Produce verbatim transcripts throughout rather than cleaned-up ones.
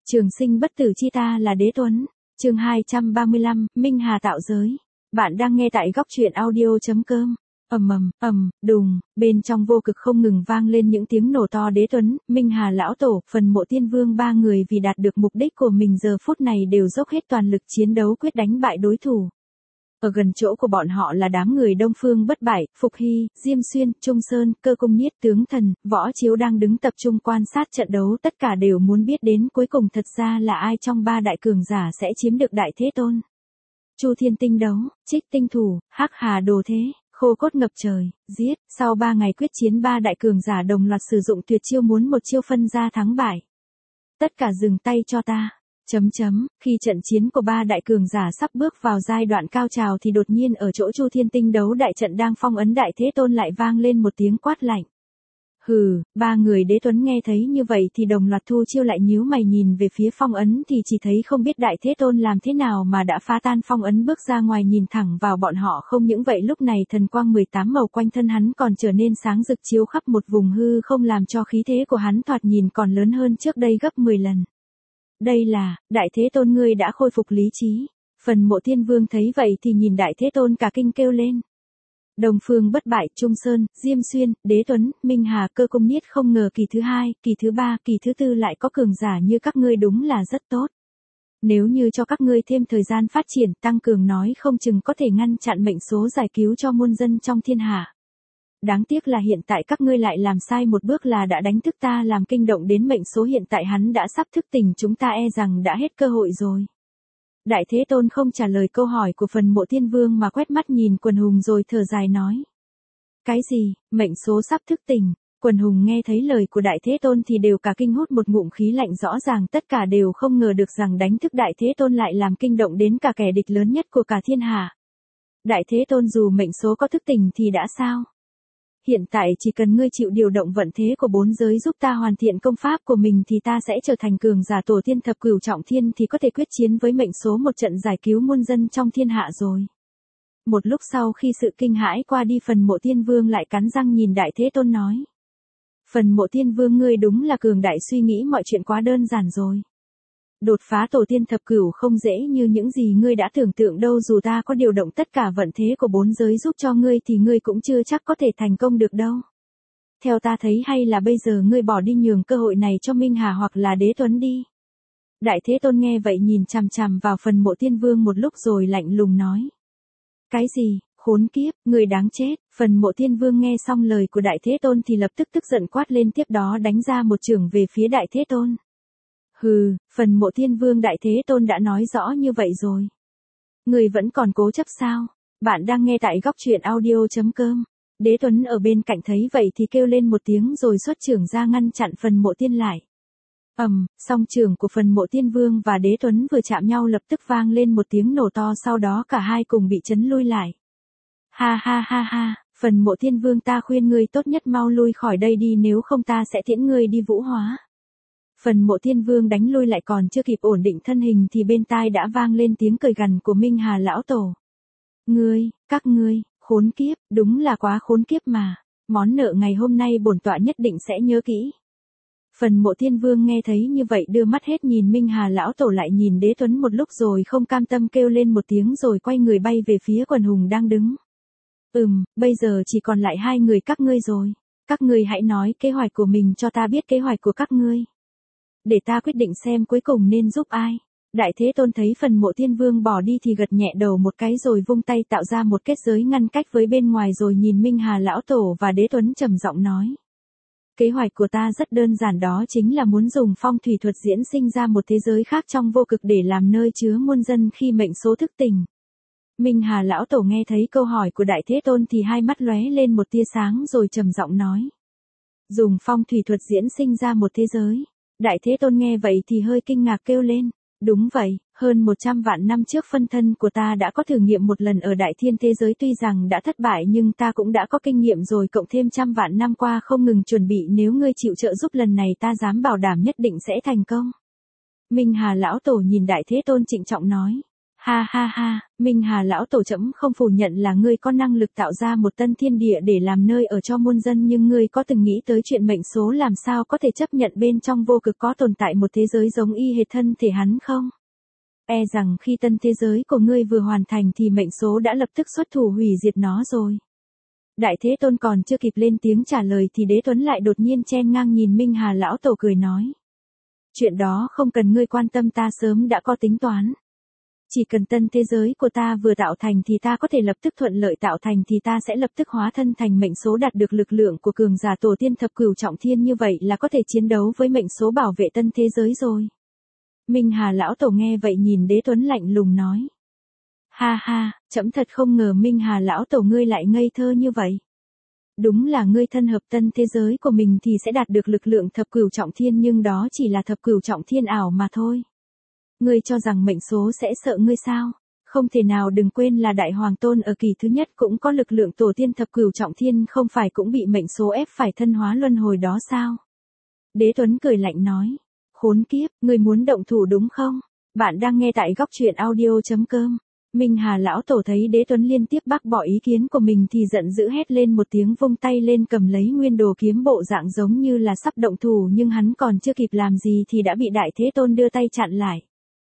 Trường sinh bất tử chi ta là Đế Tuấn. Chương hai trăm ba mươi lăm, Minh Hà tạo giới. Bạn đang nghe tại góc truyện audio.com. Ầm ầm, ầm, đùng, bên trong vô cực không ngừng vang lên những tiếng nổ to. Đế Tuấn, Minh Hà lão tổ, Phần Mộ Tiên Vương ba người vì đạt được mục đích của mình giờ phút này đều dốc hết toàn lực chiến đấu quyết đánh bại đối thủ. Ở gần chỗ của bọn họ là đám người Đông Phương Bất Bại, Phục Hy, Diêm Xuyên, Trung Sơn, Cơ Công Niết, Tướng Thần, Võ Chiếu đang đứng tập trung quan sát trận đấu, tất cả đều muốn biết đến cuối cùng thật ra là ai trong ba đại cường giả sẽ chiếm được Đại Thế Tôn. Chu Thiên Tinh đấu, Trích Tinh thủ, Hắc Hà đồ thế, Khô Cốt ngập trời, giết. Sau ba ngày quyết chiến, ba đại cường giả đồng loạt sử dụng tuyệt chiêu, muốn một chiêu phân ra thắng bại. Tất cả dừng tay cho ta. Chấm chấm, khi trận chiến của ba đại cường giả sắp bước vào giai đoạn cao trào thì đột nhiên ở chỗ Chu Thiên Tinh đấu đại trận đang phong ấn Đại Thế Tôn lại vang lên một tiếng quát lạnh. Hừ, ba người Đế Tuấn nghe thấy như vậy thì đồng loạt thu chiêu lại, nhíu mày nhìn về phía phong ấn thì chỉ thấy không biết Đại Thế Tôn làm thế nào mà đã phá tan phong ấn bước ra ngoài, nhìn thẳng vào bọn họ. Không những vậy, lúc này thần quang mười tám màu quanh thân hắn còn trở nên sáng rực chiếu khắp một vùng hư không, làm cho khí thế của hắn thoạt nhìn còn lớn hơn trước đây gấp mười lần. Đây là, Đại Thế Tôn, ngươi đã khôi phục lý trí. Phần Mộ Tiên Vương thấy vậy thì nhìn Đại Thế Tôn cả kinh kêu lên. Đông Phương Bất Bại, Trung Sơn, Diêm Xuyên, Đế Tuấn, Minh Hà, Cơ Công Niết, không ngờ kỳ thứ hai, kỳ thứ ba, kỳ thứ tư lại có cường giả như các ngươi, đúng là rất tốt. Nếu như cho các ngươi thêm thời gian phát triển, tăng cường, nói không chừng có thể ngăn chặn mệnh số, giải cứu cho muôn dân trong thiên hạ. Đáng tiếc là hiện tại các ngươi lại làm sai một bước, là đã đánh thức ta, làm kinh động đến mệnh số. Hiện tại hắn đã sắp thức tỉnh, chúng ta e rằng đã hết cơ hội rồi. Đại Thế Tôn không trả lời câu hỏi của Phần Mộ Tiên Vương mà quét mắt nhìn quần hùng rồi thở dài nói. Cái gì, mệnh số sắp thức tỉnh? Quần hùng nghe thấy lời của Đại Thế Tôn thì đều cả kinh, hút một ngụm khí lạnh, rõ ràng tất cả đều không ngờ được rằng đánh thức Đại Thế Tôn lại làm kinh động đến cả kẻ địch lớn nhất của cả thiên hạ. Đại Thế Tôn dù mệnh số có thức tỉnh thì đã sao? Hiện tại chỉ cần ngươi chịu điều động vận thế của bốn giới giúp ta hoàn thiện công pháp của mình thì ta sẽ trở thành cường giả tổ tiên thập cửu trọng thiên, thì có thể quyết chiến với mệnh số một trận, giải cứu muôn dân trong thiên hạ rồi. Một lúc sau khi sự kinh hãi qua đi, Phần Mộ Tiên Vương lại cắn răng nhìn Đại Thế Tôn nói. Phần Mộ Tiên Vương, ngươi đúng là cường đại, suy nghĩ mọi chuyện quá đơn giản rồi. Đột phá tổ tiên thập cửu không dễ như những gì ngươi đã tưởng tượng đâu, dù ta có điều động tất cả vận thế của bốn giới giúp cho ngươi thì ngươi cũng chưa chắc có thể thành công được đâu. Theo ta thấy hay là bây giờ ngươi bỏ đi, nhường cơ hội này cho Minh Hà hoặc là Đế Tuấn đi. Đại Thế Tôn nghe vậy nhìn chằm chằm vào Phần Mộ Tiên Vương một lúc rồi lạnh lùng nói. Cái gì, khốn kiếp, người đáng chết. Phần Mộ Tiên Vương nghe xong lời của Đại Thế Tôn thì lập tức tức giận quát lên, tiếp đó đánh ra một chưởng về phía Đại Thế Tôn. Hừ, Phần Mộ Tiên Vương, Đại Thế Tôn đã nói rõ như vậy rồi. Người vẫn còn cố chấp sao? Bạn đang nghe tại góc truyện audio.com. Đế Tuấn ở bên cạnh thấy vậy thì kêu lên một tiếng rồi xuất chưởng ra ngăn chặn Phần Mộ Tiên lại. Ầm, um, song chưởng của Phần Mộ Tiên Vương và Đế Tuấn vừa chạm nhau lập tức vang lên một tiếng nổ to, sau đó cả hai cùng bị chấn lui lại. Ha ha ha ha, Phần Mộ Tiên Vương, ta khuyên ngươi tốt nhất mau lui khỏi đây đi, nếu không ta sẽ tiễn ngươi đi vũ hóa. Phần Mộ Tiên Vương đánh lui lại, còn chưa kịp ổn định thân hình thì bên tai đã vang lên tiếng cười gằn của Minh Hà lão tổ. Ngươi, các ngươi, khốn kiếp, đúng là quá khốn kiếp mà. Món nợ ngày hôm nay bổn tọa nhất định sẽ nhớ kỹ. Phần Mộ Tiên Vương nghe thấy như vậy đưa mắt hết nhìn Minh Hà lão tổ lại nhìn Đế Tuấn một lúc rồi không cam tâm kêu lên một tiếng rồi quay người bay về phía quần hùng đang đứng. Ừm, bây giờ chỉ còn lại hai người các ngươi rồi. Các ngươi hãy nói kế hoạch của mình cho ta biết, kế hoạch của các ngươi. Để ta quyết định xem cuối cùng nên giúp ai. Đại Thế Tôn thấy Phần Mộ Tiên Vương bỏ đi thì gật nhẹ đầu một cái rồi vung tay tạo ra một kết giới ngăn cách với bên ngoài, rồi nhìn Minh Hà lão tổ và Đế Tuấn trầm giọng nói. Kế hoạch của ta rất đơn giản, đó chính là muốn dùng phong thủy thuật diễn sinh ra một thế giới khác trong vô cực để làm nơi chứa muôn dân khi mệnh số thức tỉnh. Minh Hà lão tổ nghe thấy câu hỏi của Đại Thế Tôn thì hai mắt lóe lên một tia sáng rồi trầm giọng nói. Dùng phong thủy thuật diễn sinh ra một thế giới. Đại Thế Tôn nghe vậy thì hơi kinh ngạc kêu lên. Đúng vậy, hơn một trăm vạn năm trước phân thân của ta đã có thử nghiệm một lần ở Đại Thiên thế giới, tuy rằng đã thất bại nhưng ta cũng đã có kinh nghiệm rồi, cộng thêm trăm vạn năm qua không ngừng chuẩn bị, nếu ngươi chịu trợ giúp lần này ta dám bảo đảm nhất định sẽ thành công. Minh Hà lão tổ nhìn Đại Thế Tôn trịnh trọng nói. Ha ha ha, Minh Hà lão tổ trẫm không phủ nhận là ngươi có năng lực tạo ra một tân thiên địa để làm nơi ở cho muôn dân, nhưng ngươi có từng nghĩ tới chuyện mệnh số làm sao có thể chấp nhận bên trong vô cực có tồn tại một thế giới giống y hệt thân thể hắn không? E rằng khi tân thế giới của ngươi vừa hoàn thành thì mệnh số đã lập tức xuất thủ hủy diệt nó rồi. Đại Thế Tôn còn chưa kịp lên tiếng trả lời thì Đế Tuấn lại đột nhiên chen ngang nhìn Minh Hà lão tổ cười nói. Chuyện đó không cần ngươi quan tâm, ta sớm đã có tính toán. Chỉ cần tân thế giới của ta vừa tạo thành thì ta có thể lập tức thuận lợi tạo thành thì ta sẽ lập tức hóa thân thành mệnh số, đạt được lực lượng của cường giả tổ tiên thập cửu trọng thiên, như vậy là có thể chiến đấu với mệnh số bảo vệ tân thế giới rồi. Minh Hà lão tổ nghe vậy nhìn Đế Tuấn lạnh lùng nói. Ha ha, trẫm thật không ngờ Minh Hà lão tổ ngươi lại ngây thơ như vậy. Đúng là ngươi thân hợp tân thế giới của mình thì sẽ đạt được lực lượng thập cửu trọng thiên, nhưng đó chỉ là thập cửu trọng thiên ảo mà thôi. Ngươi cho rằng mệnh số sẽ sợ ngươi sao? Không thể nào, đừng quên là Đại Hoàng Tôn ở kỳ thứ nhất cũng có lực lượng tổ tiên thập cửu trọng thiên, không phải cũng bị mệnh số ép phải thân hóa luân hồi đó sao? Đế Tuấn cười lạnh nói. Khốn kiếp, ngươi muốn động thủ đúng không? Bạn đang nghe tại góc truyện audio chấm com. Minh Hà lão tổ thấy Đế Tuấn liên tiếp bác bỏ ý kiến của mình thì giận dữ hét lên một tiếng, vung tay lên cầm lấy nguyên đồ kiếm, bộ dạng giống như là sắp động thủ, nhưng hắn còn chưa kịp làm gì thì đã bị Đại Thế Tôn đưa tay chặn lại.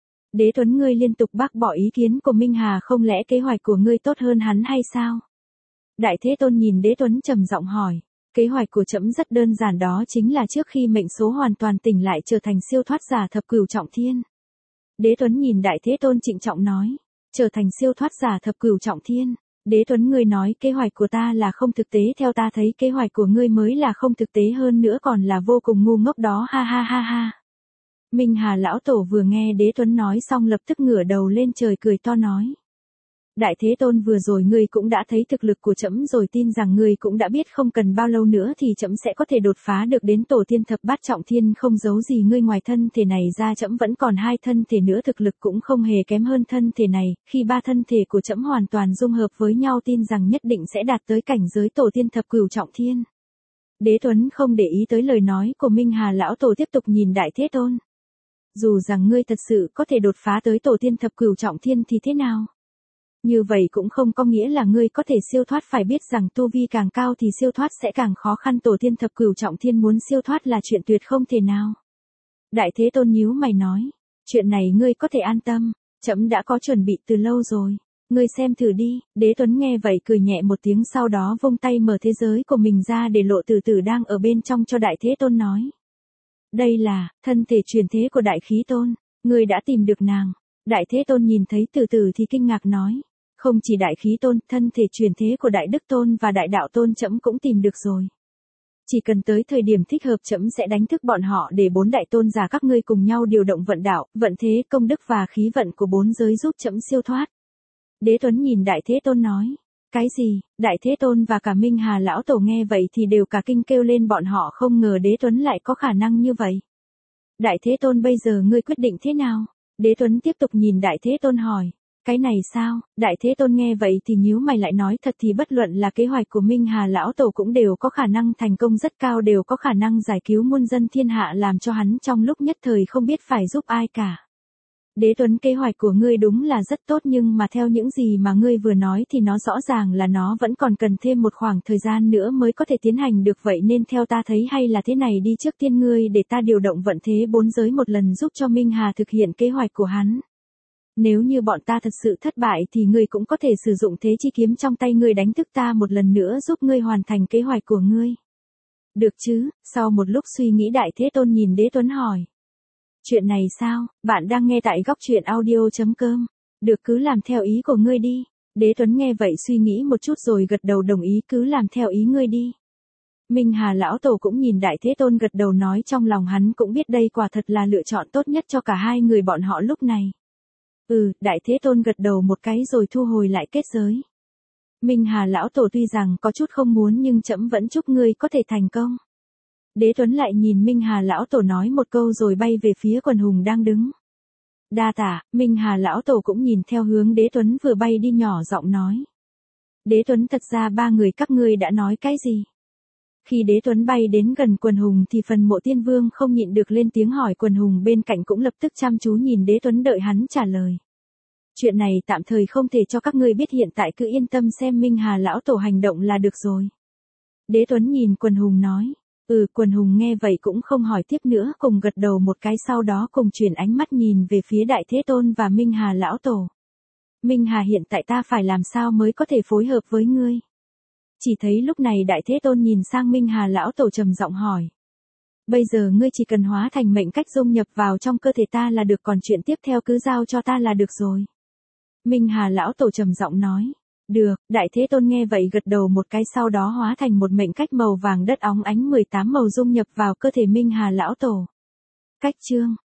Đế Tuấn, ngươi liên tục bác bỏ ý kiến của Minh Hà, không lẽ kế hoạch của ngươi tốt hơn hắn hay sao? Đại Thế Tôn nhìn Đế Tuấn trầm giọng hỏi. Kế hoạch của trẫm rất đơn giản, đó chính là trước khi mệnh số hoàn toàn tỉnh lại trở thành siêu thoát giả thập cửu trọng thiên. Đế Tuấn nhìn Đại Thế Tôn trịnh trọng nói. Trở thành siêu thoát giả thập cửu trọng thiên. Đế Tuấn, ngươi nói kế hoạch của ta là không thực tế, theo ta thấy kế hoạch của ngươi mới là không thực tế, hơn nữa còn là vô cùng ngu ngốc đó, ha ha ha ha. Minh Hà lão tổ vừa nghe Đế Tuấn nói xong lập tức ngửa đầu lên trời cười to nói. Đại Thế Tôn, vừa rồi ngươi cũng đã thấy thực lực của trẫm rồi, tin rằng ngươi cũng đã biết không cần bao lâu nữa thì trẫm sẽ có thể đột phá được đến tổ tiên thập bát trọng thiên, không giấu gì ngươi, ngoài thân thể này ra trẫm vẫn còn hai thân thể nữa, thực lực cũng không hề kém hơn thân thể này, khi ba thân thể của trẫm hoàn toàn dung hợp với nhau tin rằng nhất định sẽ đạt tới cảnh giới tổ tiên thập cửu trọng thiên. Đế Tuấn không để ý tới lời nói của Minh Hà lão tổ, tiếp tục nhìn Đại Thế Tôn. Dù rằng ngươi thật sự có thể đột phá tới tổ tiên thập cửu trọng thiên thì thế nào? Như vậy cũng không có nghĩa là ngươi có thể siêu thoát, phải biết rằng tu vi càng cao thì siêu thoát sẽ càng khó khăn, tổ tiên thập cửu trọng thiên muốn siêu thoát là chuyện tuyệt không thể nào. Đại Thế Tôn nhíu mày nói, chuyện này ngươi có thể an tâm, trẫm đã có chuẩn bị từ lâu rồi, ngươi xem thử đi. Đế Tuấn nghe vậy cười nhẹ một tiếng, sau đó vung tay mở thế giới của mình ra để lộ Tử Tử đang ở bên trong cho Đại Thế Tôn nói. Đây là thân thể truyền thế của Đại Khí Tôn, ngươi đã tìm được nàng. Đại Thế Tôn nhìn thấy Tử Tử thì kinh ngạc nói. Không chỉ Đại Khí Tôn, thân thể truyền thế của Đại Đức Tôn và Đại Đạo Tôn trẫm cũng tìm được rồi. Chỉ cần tới thời điểm thích hợp trẫm sẽ đánh thức bọn họ để bốn đại tôn giả các ngươi cùng nhau điều động vận đạo, vận thế, công đức và khí vận của bốn giới giúp trẫm siêu thoát. Đế Tuấn nhìn Đại Thế Tôn nói. Cái gì? Đại Thế Tôn và cả Minh Hà lão tổ nghe vậy thì đều cả kinh kêu lên, bọn họ không ngờ Đế Tuấn lại có khả năng như vậy. Đại Thế Tôn, bây giờ ngươi quyết định thế nào? Đế Tuấn tiếp tục nhìn Đại Thế Tôn hỏi. Cái này sao? Đại Thế Tôn nghe vậy thì nhíu mày lại nói, thật thì bất luận là kế hoạch của Minh Hà lão tổ cũng đều có khả năng thành công rất cao, đều có khả năng giải cứu muôn dân thiên hạ, làm cho hắn trong lúc nhất thời không biết phải giúp ai cả. Đế Tuấn, kế hoạch của ngươi đúng là rất tốt, nhưng mà theo những gì mà ngươi vừa nói thì nó rõ ràng là nó vẫn còn cần thêm một khoảng thời gian nữa mới có thể tiến hành được, vậy nên theo ta thấy hay là thế này đi, trước tiên ngươi để ta điều động vận thế bốn giới một lần giúp cho Minh Hà thực hiện kế hoạch của hắn. Nếu như bọn ta thật sự thất bại thì ngươi cũng có thể sử dụng thế chi kiếm trong tay ngươi đánh thức ta một lần nữa, giúp ngươi hoàn thành kế hoạch của ngươi. Được chứ? Sau một lúc suy nghĩ Đại Thế Tôn nhìn Đế Tuấn hỏi. Chuyện này sao? Bạn đang nghe tại góc truyện audio chấm com. Được, cứ làm theo ý của ngươi đi. Đế Tuấn nghe vậy suy nghĩ một chút rồi gật đầu đồng ý, cứ làm theo ý ngươi đi. Minh Hà lão tổ cũng nhìn Đại Thế Tôn gật đầu, nói trong lòng hắn cũng biết đây quả thật là lựa chọn tốt nhất cho cả hai người bọn họ lúc này. Ừ, Đại Thế Tôn gật đầu một cái rồi thu hồi lại kết giới. Minh Hà lão tổ tuy rằng có chút không muốn nhưng trẫm vẫn chúc ngươi có thể thành công. Đế Tuấn lại nhìn Minh Hà lão tổ nói một câu rồi bay về phía quần hùng đang đứng. Đa tạ. Minh Hà lão tổ cũng nhìn theo hướng Đế Tuấn vừa bay đi, nhỏ giọng nói. Đế Tuấn, thật ra ba người các ngươi đã nói cái gì? Khi Đế Tuấn bay đến gần quần hùng thì Phần Mộ Tiên Vương không nhịn được lên tiếng hỏi, quần hùng bên cạnh cũng lập tức chăm chú nhìn Đế Tuấn đợi hắn trả lời. Chuyện này tạm thời không thể cho các ngươi biết, hiện tại cứ yên tâm xem Minh Hà lão tổ hành động là được rồi. Đế Tuấn nhìn Quần Hùng nói. Ừ, Quần Hùng nghe vậy cũng không hỏi tiếp nữa, cùng gật đầu một cái, sau đó cùng chuyển ánh mắt nhìn về phía Đại Thế Tôn và Minh Hà lão tổ. Minh Hà, hiện tại ta phải làm sao mới có thể phối hợp với ngươi? Chỉ thấy lúc này Đại Thế Tôn nhìn sang Minh Hà lão tổ trầm giọng hỏi. Bây giờ ngươi chỉ cần hóa thành mệnh cách dung nhập vào trong cơ thể ta là được, còn chuyện tiếp theo cứ giao cho ta là được rồi. Minh Hà lão tổ trầm giọng nói. Được, Đại Thế Tôn nghe vậy gật đầu một cái, sau đó hóa thành một mệnh cách màu vàng đất óng ánh mười tám màu dung nhập vào cơ thể Minh Hà lão tổ. Cách chương